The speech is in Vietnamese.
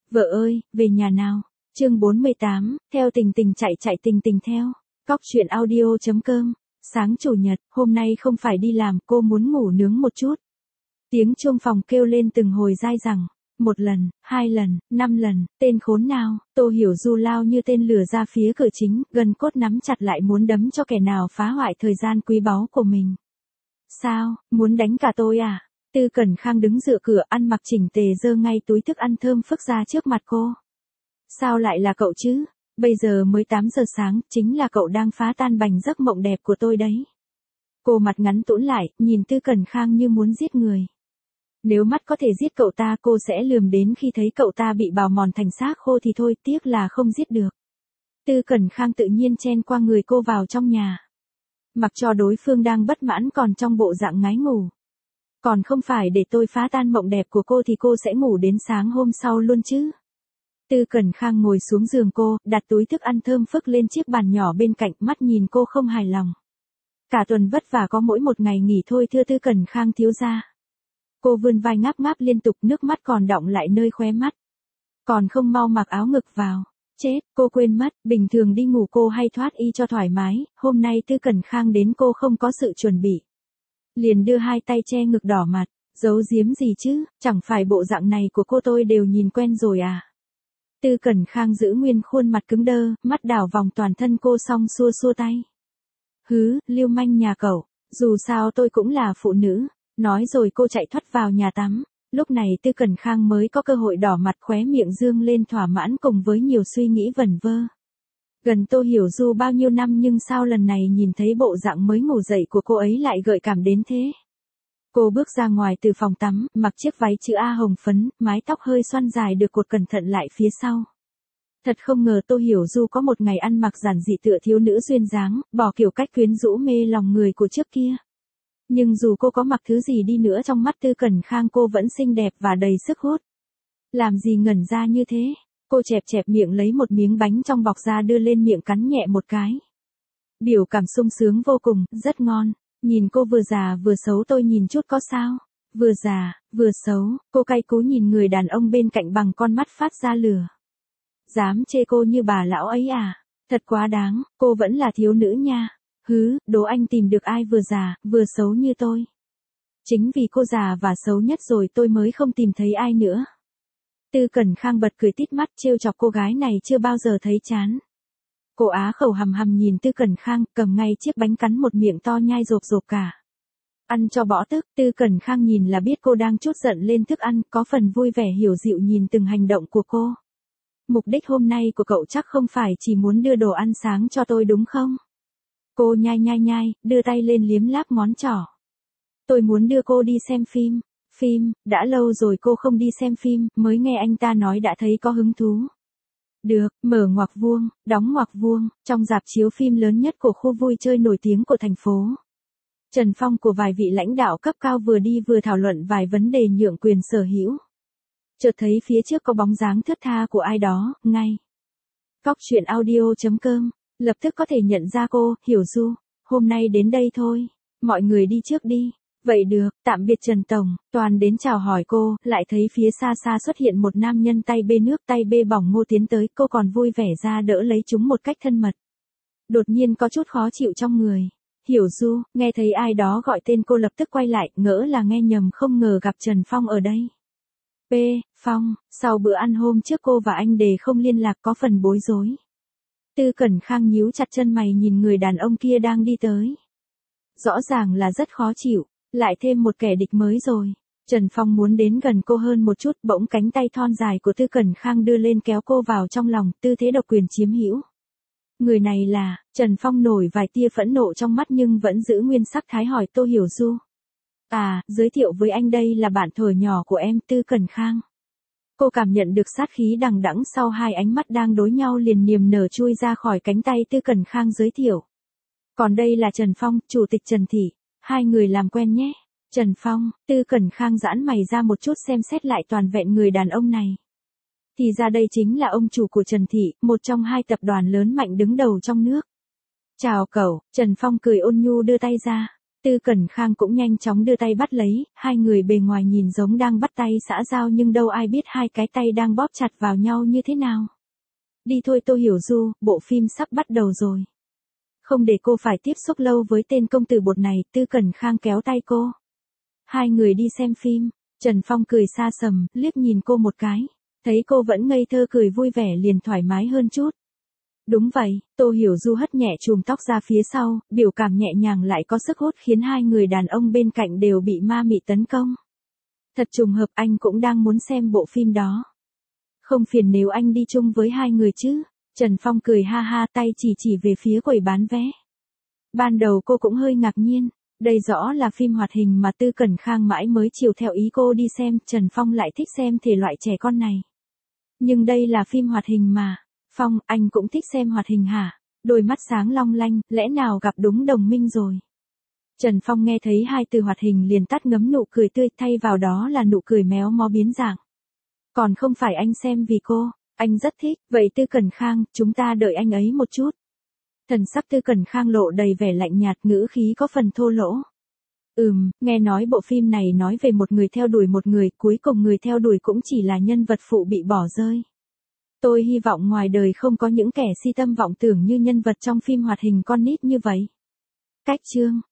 Vợ ơi, về nhà nào. Chương 48, theo Tình Tình chạy chạy Tình Tình theo. Cóc truyện audio.com. Sáng chủ nhật, hôm nay không phải đi làm, cô muốn ngủ nướng một chút. Tiếng chuông phòng kêu lên từng hồi dai dẳng. 1 lần, 2 lần, 5 lần, tên khốn nào. Tô Hiểu Du lao như tên lửa ra phía cửa chính, gần cốt nắm chặt lại muốn đấm cho kẻ nào phá hoại thời gian quý báu của mình. Sao, muốn đánh cả tôi à? Tư Cẩn Khang đứng dựa cửa ăn mặc chỉnh tề giơ ngay túi thức ăn thơm phức ra trước mặt cô. Sao lại là cậu chứ? Bây giờ mới 8 giờ sáng, chính là cậu đang phá tan bành giấc mộng đẹp của tôi đấy. Cô mặt ngắn tũn lại, nhìn Tư Cẩn Khang như muốn giết người. Nếu mắt có thể giết cậu ta cô sẽ lườm đến khi thấy cậu ta bị bào mòn thành xác khô thì thôi, tiếc là không giết được. Tư Cẩn Khang tự nhiên chen qua người cô vào trong nhà. Mặc cho đối phương đang bất mãn còn trong bộ dạng ngái ngủ. Còn không phải để tôi phá tan mộng đẹp của cô thì cô sẽ ngủ đến sáng hôm sau luôn chứ. Tư Cẩn Khang ngồi xuống giường cô, đặt túi thức ăn thơm phức lên chiếc bàn nhỏ bên cạnh, mắt nhìn cô không hài lòng. Cả tuần vất vả có mỗi một ngày nghỉ thôi thưa Tư Cẩn Khang thiếu gia. Cô vươn vai ngáp ngáp liên tục, nước mắt còn đọng lại nơi khóe mắt. Còn không mau mặc áo ngực vào. Chết, cô quên mất, bình thường đi ngủ cô hay thoát y cho thoải mái, hôm nay Tư Cẩn Khang đến cô không có sự chuẩn bị. Liền đưa hai tay che ngực đỏ mặt, giấu giếm gì chứ, chẳng phải bộ dạng này của cô tôi đều nhìn quen rồi à. Tư Cẩn Khang giữ nguyên khuôn mặt cứng đơ, mắt đảo vòng toàn thân cô xong xua xua tay. Hứ, lưu manh nhà cậu, dù sao tôi cũng là phụ nữ, nói rồi cô chạy thoát vào nhà tắm. Lúc này Tư Cẩn Khang mới có cơ hội đỏ mặt, khóe miệng dương lên thỏa mãn cùng với nhiều suy nghĩ vẩn vơ. Gần Tô Hiểu Du bao nhiêu năm nhưng sao lần này nhìn thấy bộ dạng mới ngủ dậy của cô ấy lại gợi cảm đến thế. Cô bước ra ngoài từ phòng tắm, mặc chiếc váy chữ A hồng phấn, mái tóc hơi xoăn dài được cột cẩn thận lại phía sau. Thật không ngờ Tô Hiểu Du có một ngày ăn mặc giản dị tựa thiếu nữ duyên dáng, bỏ kiểu cách quyến rũ mê lòng người của trước kia. Nhưng dù cô có mặc thứ gì đi nữa trong mắt Tư Cẩn Khang cô vẫn xinh đẹp và đầy sức hút. Làm gì ngẩn ra như thế? Cô chẹp chẹp miệng lấy một miếng bánh trong bọc ra đưa lên miệng cắn nhẹ một cái. Biểu cảm sung sướng vô cùng, rất ngon. Nhìn cô vừa già vừa xấu tôi nhìn chút có sao? Vừa già, vừa xấu, cô cay cú nhìn người đàn ông bên cạnh bằng con mắt phát ra lửa. Dám chê cô như bà lão ấy à? Thật quá đáng, cô vẫn là thiếu nữ nha. Hứ, đố anh tìm được ai vừa già, vừa xấu như tôi. Chính vì cô già và xấu nhất rồi tôi mới không tìm thấy ai nữa. Tư Cẩn Khang bật cười tít mắt trêu chọc cô gái này chưa bao giờ thấy chán. Cô á khẩu hầm hầm nhìn Tư Cẩn Khang, cầm ngay chiếc bánh cắn một miệng to nhai rộp rộp cả. Ăn cho bỏ tức, Tư Cẩn Khang nhìn là biết cô đang trút giận lên thức ăn, có phần vui vẻ hiểu dịu nhìn từng hành động của cô. Mục đích hôm nay của cậu chắc không phải chỉ muốn đưa đồ ăn sáng cho tôi đúng không? Cô nhai nhai nhai, đưa tay lên liếm láp ngón trỏ. Tôi muốn đưa cô đi xem phim. Phim, đã lâu rồi cô không đi xem phim, mới nghe anh ta nói đã thấy có hứng thú. Được, mở ngoặc vuông, đóng ngoặc vuông, trong rạp chiếu phim lớn nhất của khu vui chơi nổi tiếng của thành phố. Trần Phong của vài vị lãnh đạo cấp cao vừa đi vừa thảo luận vài vấn đề nhượng quyền sở hữu. Chợt thấy phía trước có bóng dáng thướt tha của ai đó, ngay. Cóc truyện audio.com, lập tức có thể nhận ra cô, Hiểu Du, hôm nay đến đây thôi, mọi người đi trước đi. Vậy được, tạm biệt Trần Tổng, toàn đến chào hỏi cô, lại thấy phía xa xa xuất hiện một nam nhân tay bê nước tay bê bỏng ngô tiến tới, cô còn vui vẻ ra đỡ lấy chúng một cách thân mật. Đột nhiên có chút khó chịu trong người. Hiểu Du, nghe thấy ai đó gọi tên cô lập tức quay lại, ngỡ là nghe nhầm không ngờ gặp Trần Phong ở đây. P. Phong, sau bữa ăn hôm trước cô và anh Đề không liên lạc có phần bối rối. Tư Cẩn Khang nhíu chặt chân mày nhìn người đàn ông kia đang đi tới. Rõ ràng là rất khó chịu. Lại thêm một kẻ địch mới rồi. Trần Phong muốn đến gần cô hơn một chút, bỗng cánh tay thon dài của Tư Cẩn Khang đưa lên kéo cô vào trong lòng, tư thế độc quyền chiếm hữu. Người này là, Trần Phong nổi vài tia phẫn nộ trong mắt nhưng vẫn giữ nguyên sắc thái hỏi Tô Hiểu Du. À, giới thiệu với anh đây là bạn thuở nhỏ của em Tư Cẩn Khang. Cô cảm nhận được sát khí đằng đẵng sau hai ánh mắt đang đối nhau liền niềm nở chui ra khỏi cánh tay Tư Cẩn Khang giới thiệu. Còn đây là Trần Phong, Chủ tịch Trần Thị. Hai người làm quen nhé. Trần Phong, Tư Cẩn Khang giãn mày ra một chút xem xét lại toàn vẹn người đàn ông này. Thì ra đây chính là ông chủ của Trần Thị, một trong hai tập đoàn lớn mạnh đứng đầu trong nước. Chào cậu, Trần Phong cười ôn nhu đưa tay ra. Tư Cẩn Khang cũng nhanh chóng đưa tay bắt lấy, hai người bề ngoài nhìn giống đang bắt tay xã giao nhưng đâu ai biết hai cái tay đang bóp chặt vào nhau như thế nào. Đi thôi Tô Hiểu Du, bộ phim sắp bắt đầu rồi. Không để cô phải tiếp xúc lâu với tên công tử bột này, Tư Cẩn Khang kéo tay cô. Hai người đi xem phim, Trần Phong cười xa sầm, liếc nhìn cô một cái. Thấy cô vẫn ngây thơ cười vui vẻ liền thoải mái hơn chút. Đúng vậy, Tô Hiểu Du hất nhẹ chùm tóc ra phía sau, biểu cảm nhẹ nhàng lại có sức hút khiến hai người đàn ông bên cạnh đều bị ma mị tấn công. Thật trùng hợp anh cũng đang muốn xem bộ phim đó. Không phiền nếu anh đi chung với hai người chứ? Trần Phong cười ha ha tay chỉ về phía quầy bán vé. Ban đầu cô cũng hơi ngạc nhiên, đây rõ là phim hoạt hình mà Tư Cẩn Khang mãi mới chiều theo ý cô đi xem, Trần Phong lại thích xem thể loại trẻ con này. Nhưng đây là phim hoạt hình mà. Phong, anh cũng thích xem hoạt hình hả? Đôi mắt sáng long lanh, lẽ nào gặp đúng đồng minh rồi? Trần Phong nghe thấy hai từ hoạt hình liền tắt ngấm nụ cười tươi, thay vào đó là nụ cười méo mó biến dạng. Còn không phải anh xem vì cô, anh rất thích, vậy Tư Cẩn Khang, chúng ta đợi anh ấy một chút. Thần sắc Tư Cẩn Khang lộ đầy vẻ lạnh nhạt, ngữ khí có phần thô lỗ. Nghe nói bộ phim này nói về một người theo đuổi một người, cuối cùng người theo đuổi cũng chỉ là nhân vật phụ bị bỏ rơi. Tôi hy vọng ngoài đời không có những kẻ si tâm vọng tưởng như nhân vật trong phim hoạt hình con nít như vậy. Cách chương